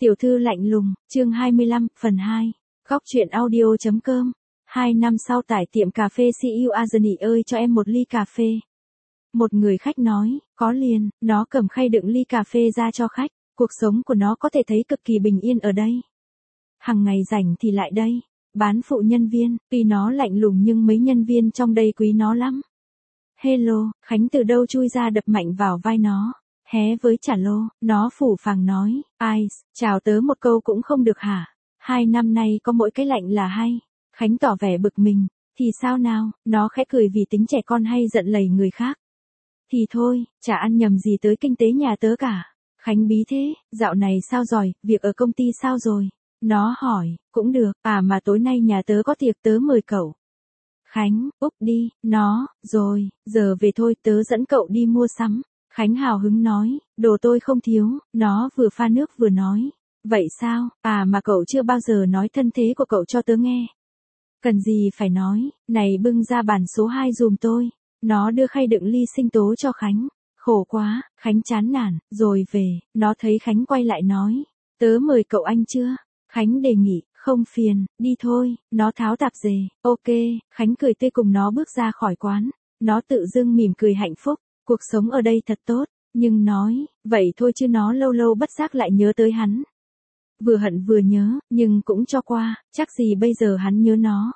Tiểu thư lạnh lùng, chương 25, phần 2. Góc truyện audio.com. 2 năm sau tại tiệm cà phê CU Azani ơi cho em một ly cà phê. Một người khách nói, có liền, nó cầm khay đựng ly cà phê ra cho khách. Cuộc sống của nó có thể thấy cực kỳ bình yên ở đây. Hằng ngày rảnh thì lại đây. Bán phụ nhân viên, tuy nó lạnh lùng nhưng mấy nhân viên trong đây quý nó lắm. Hello, Khánh từ đâu chui ra đập mạnh vào vai nó. Hé với trả lô, nó phủ phàng nói, ai, chào tớ một câu cũng không được hả? 2 năm nay có mỗi cái lạnh là hay. Khánh tỏ vẻ bực mình, thì sao nào, nó khẽ cười vì tính trẻ con hay giận lầy người khác. Thì thôi, chả ăn nhầm gì tới kinh tế nhà tớ cả. Khánh bí thế, dạo này sao rồi, việc ở công ty sao rồi? Nó hỏi, cũng được, mà tối nay nhà tớ có tiệc tớ mời cậu. Khánh, úp đi, nó, rồi, giờ về thôi tớ dẫn cậu đi mua sắm. Khánh hào hứng nói, đồ tôi không thiếu, nó vừa pha nước vừa nói. Vậy sao, mà cậu chưa bao giờ nói thân thế của cậu cho tớ nghe. Cần gì phải nói, này bưng ra bàn số 2 dùm tôi. Nó đưa khay đựng ly sinh tố cho Khánh. Khổ quá, Khánh chán nản, rồi về, nó thấy Khánh quay lại nói. Tớ mời cậu anh chưa? Khánh đề nghị, không phiền, đi thôi, nó tháo tạp dề, ok, Khánh cười tươi cùng nó bước ra khỏi quán. Nó tự dưng mỉm cười hạnh phúc. Cuộc sống ở đây thật tốt, nhưng nói, vậy thôi chứ nó lâu lâu bất giác lại nhớ tới hắn. Vừa hận vừa nhớ, nhưng cũng cho qua, chắc gì bây giờ hắn nhớ nó.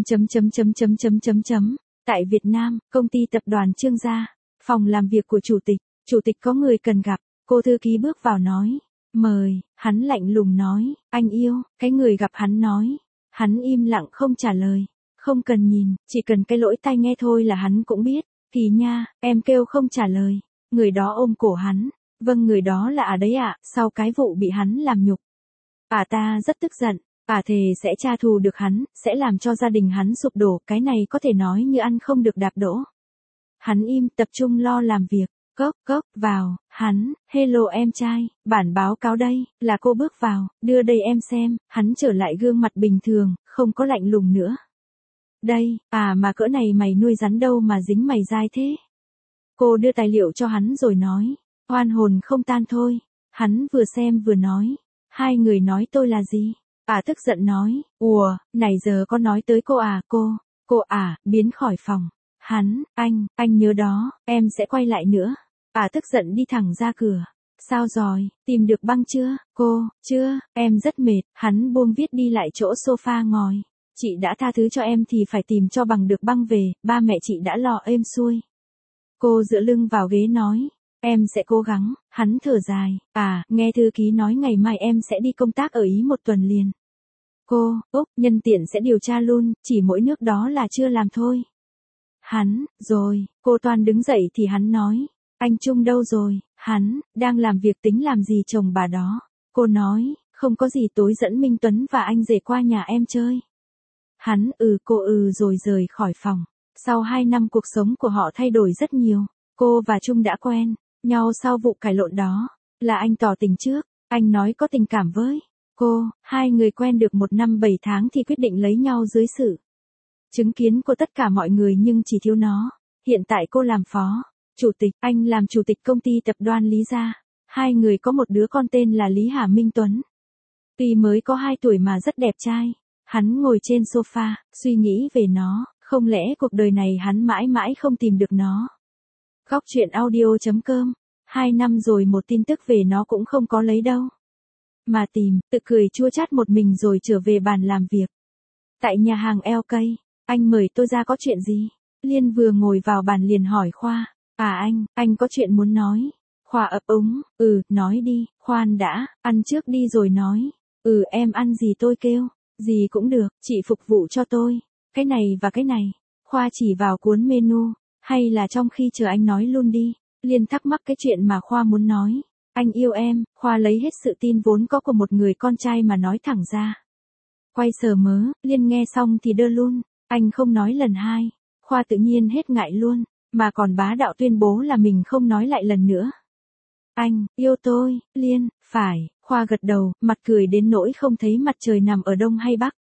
Tại Việt Nam, công ty tập đoàn Trương Gia, phòng làm việc của chủ tịch có người cần gặp, cô thư ký bước vào nói, mời, hắn lạnh lùng nói, anh yêu, cái người gặp hắn nói. Hắn im lặng không trả lời, không cần nhìn, chỉ cần cái lỗ tai nghe thôi là hắn cũng biết. Thì nha, em kêu không trả lời. Người đó ôm cổ hắn. Vâng, người đó là đấy ạ, sau cái vụ bị hắn làm nhục. Ta rất tức giận. Thề sẽ tra thù được hắn, sẽ làm cho gia đình hắn sụp đổ. Cái này có thể nói như ăn không được đạp đỗ. Hắn im, tập trung lo làm việc. Cốc, vào, hắn, hello em trai, bản báo cáo đây, là cô bước vào, đưa đây em xem. Hắn trở lại gương mặt bình thường, không có lạnh lùng nữa. Đây, mà cỡ này mày nuôi rắn đâu mà dính mày dai thế. Cô đưa tài liệu cho hắn rồi nói, oan hồn không tan thôi. Hắn vừa xem vừa nói, hai người nói tôi là gì? Tức giận nói, ùa, này giờ có nói tới cô cô biến khỏi phòng. Hắn, anh nhớ đó, em sẽ quay lại nữa. Tức giận đi thẳng ra cửa. Sao rồi, tìm được băng chưa? Cô, chưa, em rất mệt. Hắn buông viết đi lại chỗ sofa ngồi. Chị đã tha thứ cho em thì phải tìm cho bằng được băng về, ba mẹ chị đã lo êm xuôi. Cô dựa lưng vào ghế nói, em sẽ cố gắng. Hắn thở dài, nghe thư ký nói ngày mai em sẽ đi công tác ở Ý 1 tuần liền. Cô, nhân tiện sẽ điều tra luôn, chỉ mỗi nước đó là chưa làm thôi. Hắn, rồi, cô toan đứng dậy thì hắn nói, anh Trung đâu rồi? Hắn, đang làm việc tính làm gì chồng bà đó. Cô nói, không có gì tối dẫn Minh Tuấn và anh rể qua nhà em chơi. Hắn cô rồi rời khỏi phòng. Sau 2 năm cuộc sống của họ thay đổi rất nhiều. Cô và Trung đã quen nhau sau vụ cãi lộn đó. Là anh tỏ tình trước. Anh nói có tình cảm với cô. Hai người quen được 1 năm 7 tháng thì quyết định lấy nhau dưới sự chứng kiến của tất cả mọi người nhưng chỉ thiếu nó. Hiện tại cô làm phó chủ tịch, anh làm chủ tịch công ty tập đoàn Lý Gia. Hai người có một đứa con tên là Lý Hà Minh Tuấn. Tuy mới có 2 tuổi mà rất đẹp trai. Hắn ngồi trên sofa, suy nghĩ về nó, không lẽ cuộc đời này hắn mãi mãi không tìm được nó. Góc truyện audio.com. 2 năm rồi một tin tức về nó cũng không có lấy đâu. Mà tìm, tự cười chua chát một mình rồi trở về bàn làm việc. Tại nhà hàng LK, anh mời tôi ra có chuyện gì? Liên vừa ngồi vào bàn liền hỏi Khoa. Anh có chuyện muốn nói. Khoa ấp úng, nói đi, khoan đã, ăn trước đi rồi nói. Em ăn gì tôi kêu. Gì cũng được, chị phục vụ cho tôi. Cái này và cái này. Khoa chỉ vào cuốn menu. Hay là trong khi chờ anh nói luôn đi. Liên thắc mắc cái chuyện mà Khoa muốn nói. Anh yêu em. Khoa lấy hết sự tin vốn có của một người con trai mà nói thẳng ra. Quay sờ mớ, Liên nghe xong thì đơ luôn. Anh không nói lần 2. Khoa tự nhiên hết ngại luôn. Mà còn bá đạo tuyên bố là mình không nói lại lần nữa. Anh, yêu tôi, Liên, phải. Khoa gật đầu, mặt cười đến nỗi không thấy mặt trời nằm ở đông hay bắc.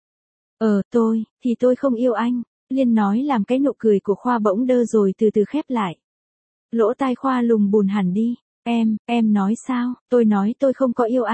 Tôi không yêu anh. Liên nói làm cái nụ cười của Khoa bỗng đơ rồi từ từ khép lại. Lỗ tai Khoa lùng bùn hẳn đi. Em nói sao? Tôi nói tôi không có yêu anh.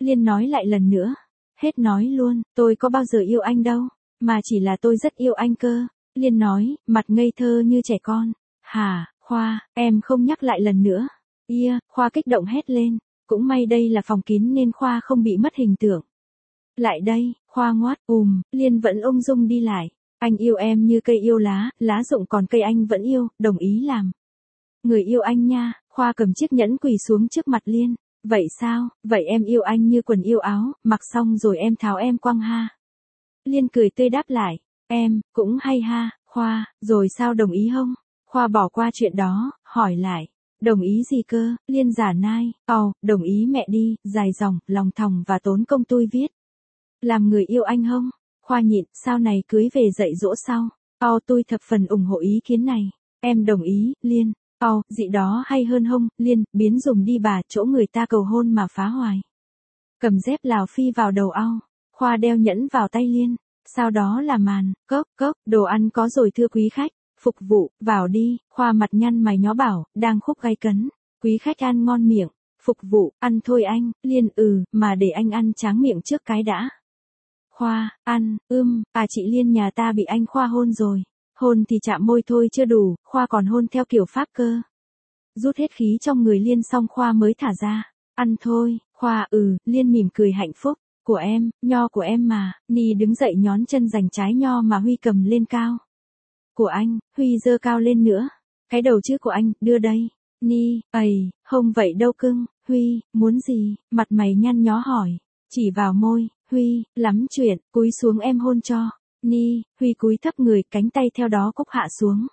Liên nói lại lần nữa. Hết nói luôn, tôi có bao giờ yêu anh đâu, mà chỉ là tôi rất yêu anh cơ. Liên nói, mặt ngây thơ như trẻ con. Hả, Khoa, em không nhắc lại lần nữa. Khoa kích động hét lên. Cũng may đây là phòng kín nên Khoa không bị mất hình tượng. Lại đây, Khoa ngoắt, Liên vẫn ung dung đi lại. Anh yêu em như cây yêu lá, lá rụng còn cây anh vẫn yêu, đồng ý làm. Người yêu anh nha, Khoa cầm chiếc nhẫn quỳ xuống trước mặt Liên. Vậy sao, vậy em yêu anh như quần yêu áo, mặc xong rồi em tháo em quăng ha. Liên cười tươi đáp lại, em, cũng hay ha, Khoa, rồi sao đồng ý không? Khoa bỏ qua chuyện đó, hỏi lại, đồng ý gì cơ? Liên giả nai, đồng ý mẹ đi, dài dòng, lòng thòng và tốn công tôi viết. Làm người yêu anh không? Khoa nhịn, sau này cưới về dạy dỗ sau. Tôi thập phần ủng hộ ý kiến này. Em đồng ý, Liên. Dị đó hay hơn không, Liên, biến dùng đi bà, chỗ người ta cầu hôn mà phá hoài. Cầm dép Lào phi vào đầu Khoa đeo nhẫn vào tay Liên. Sau đó là màn, cốc, đồ ăn có rồi thưa quý khách. Phục vụ, vào đi, Khoa mặt nhăn mày nhó bảo, đang khúc gay cấn. Quý khách ăn ngon miệng. Phục vụ, ăn thôi anh, Liên mà để anh ăn tráng miệng trước cái đã. Khoa, ăn, chị Liên nhà ta bị anh Khoa hôn rồi. Hôn thì chạm môi thôi chưa đủ, Khoa còn hôn theo kiểu Pháp cơ. Rút hết khí trong người Liên xong Khoa mới thả ra. Ăn thôi, Khoa, Liên mỉm cười hạnh phúc. Của em, nho của em mà, Ni đứng dậy nhón chân giành trái nho mà Huy cầm lên cao. Của anh, Huy giơ cao lên nữa. Cái đầu chứ của anh, đưa đây. Ni, không vậy đâu cưng, Huy, muốn gì, mặt mày nhăn nhó hỏi. Chỉ vào môi, Huy, lắm chuyện, cúi xuống em hôn cho. Ni, Huy cúi thấp người, cánh tay theo đó cúc hạ xuống.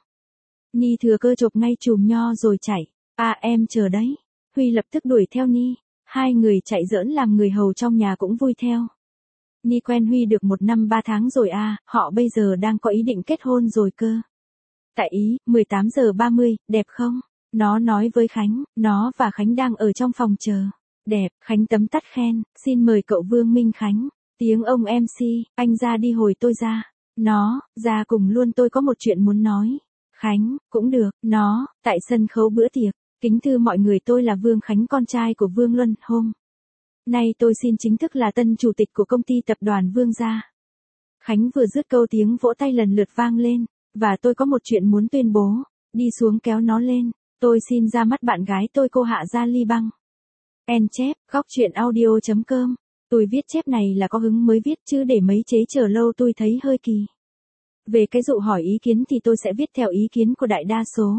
Ni thừa cơ chộp ngay chùm nho rồi chạy. Em chờ đấy. Huy lập tức đuổi theo Ni. Hai người chạy giỡn làm người hầu trong nhà cũng vui theo. Ni quen Huy được 1 năm 3 tháng rồi họ bây giờ đang có ý định kết hôn rồi cơ. Tại Ý, 18:30, đẹp không? Nó nói với Khánh, nó và Khánh đang ở trong phòng chờ. Đẹp, Khánh tấm tắt khen, xin mời cậu Vương Minh Khánh. Tiếng ông MC, anh ra đi hồi tôi ra. Nó, ra cùng luôn tôi có một chuyện muốn nói. Khánh, cũng được, nó, tại sân khấu bữa tiệc. Kính thưa mọi người tôi là Vương Khánh con trai của Vương Luân, hôm nay tôi xin chính thức là tân chủ tịch của công ty tập đoàn Vương gia. Khánh vừa dứt câu tiếng vỗ tay lần lượt vang lên, và tôi có một chuyện muốn tuyên bố, đi xuống kéo nó lên, tôi xin ra mắt bạn gái tôi cô Hạ Gia Ly Băng. En chép, góc truyện audio.com, tôi viết chép này là có hứng mới viết chứ để mấy chế chờ lâu tôi thấy hơi kỳ. Về cái dụ hỏi ý kiến thì tôi sẽ viết theo ý kiến của đại đa số.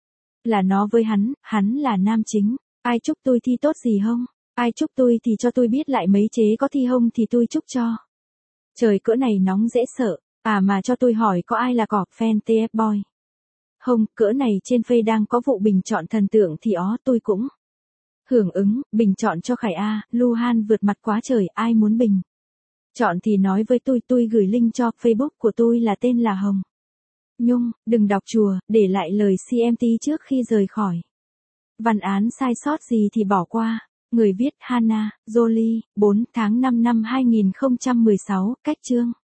Là nó với hắn là nam chính, ai chúc tôi thi tốt gì không? Ai chúc tôi thì cho tôi biết lại mấy chế có thi không thì tôi chúc cho. Trời cỡ này nóng dễ sợ, mà cho tôi hỏi có ai là cỏ fan TF Boy? Không, cỡ này trên Face đang có vụ bình chọn thần tượng thì tôi cũng hưởng ứng, bình chọn cho Khải Luhan vượt mặt quá trời, ai muốn bình chọn thì nói với tôi gửi link cho Facebook của tôi là tên là Hồng Nhung, đừng đọc chùa, để lại lời CMT trước khi rời khỏi. Văn án sai sót gì thì bỏ qua. Người viết Hannah, Jolie, 4 tháng 5 năm 2016, cách chương.